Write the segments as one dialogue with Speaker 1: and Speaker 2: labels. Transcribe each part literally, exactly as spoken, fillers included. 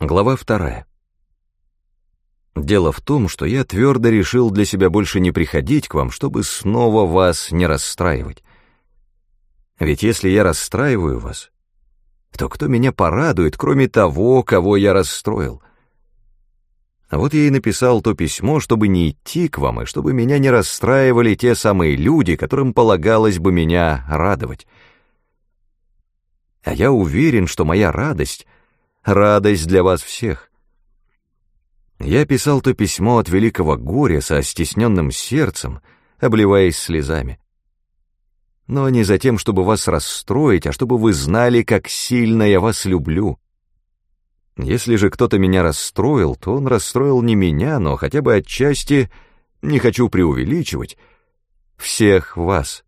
Speaker 1: Глава вторая. Дело в том, что я твердо решил для себя больше не приходить к вам, чтобы снова вас не расстраивать. Ведь если я расстраиваю вас, то кто меня порадует, кроме того, кого я расстроил? А вот я и написал то письмо, чтобы не идти к вам, и чтобы меня не расстраивали те самые люди, которым полагалось бы меня радовать. А я уверен, что моя радость — радость для вас всех. Я писал то письмо от великого горя со стесненным сердцем, обливаясь слезами. Но не за тем, чтобы вас расстроить, а чтобы вы знали, как сильно я вас люблю. Если же кто-то меня расстроил, то он расстроил не меня, но хотя бы отчасти, не хочу преувеличивать, всех вас.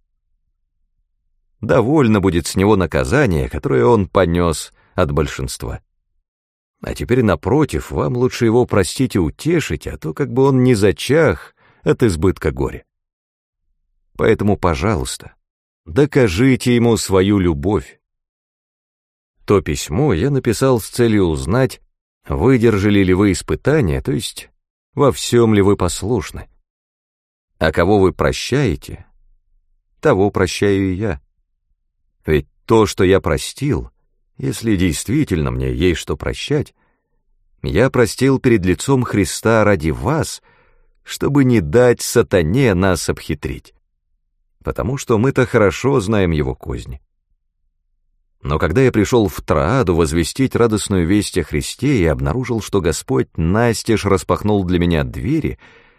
Speaker 1: Довольно будет с него наказание, которое он понес от большинства. А теперь, напротив, вам лучше его простить и утешить, а то как бы он не зачах от избытка горя. Поэтому, пожалуйста, докажите ему свою любовь. То письмо я написал с целью узнать, выдержали ли вы испытания, то есть во всем ли вы послушны. А кого вы прощаете, того прощаю и я. Ведь то, что я простил, если действительно мне есть что прощать, я простил перед лицом Христа ради вас, чтобы не дать сатане нас обхитрить, потому что мы-то хорошо знаем его козни. Но когда я пришел в Трааду возвестить радостную весть о Христе и обнаружил, что Господь настежь распахнул для меня двери,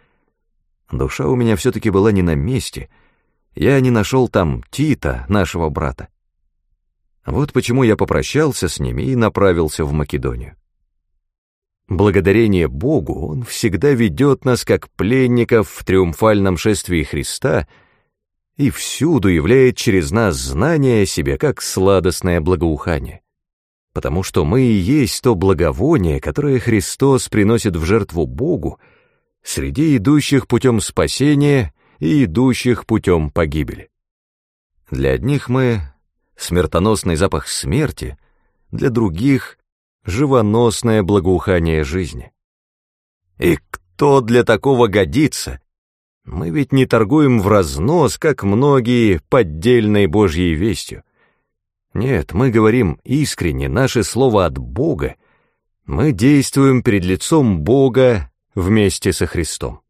Speaker 1: душа у меня все-таки была не на месте, я не нашел там Тита, нашего брата. Вот почему я попрощался с ними и направился в Македонию. Благодарение Богу, Он всегда ведет нас как пленников в триумфальном шествии Христа и всюду являет через нас знание о себе как сладостное благоухание, потому что мы и есть то благовоние, которое Христос приносит в жертву Богу среди идущих путем спасения и идущих путем погибели. Для одних мы — смертоносный запах смерти, для других — живоносное благоухание жизни. И кто для такого годится? Мы ведь не торгуем в разнос, как многие, поддельной Божьей вестью. Нет, мы говорим искренне, наше слово от Бога, мы действуем перед лицом Бога вместе со Христом.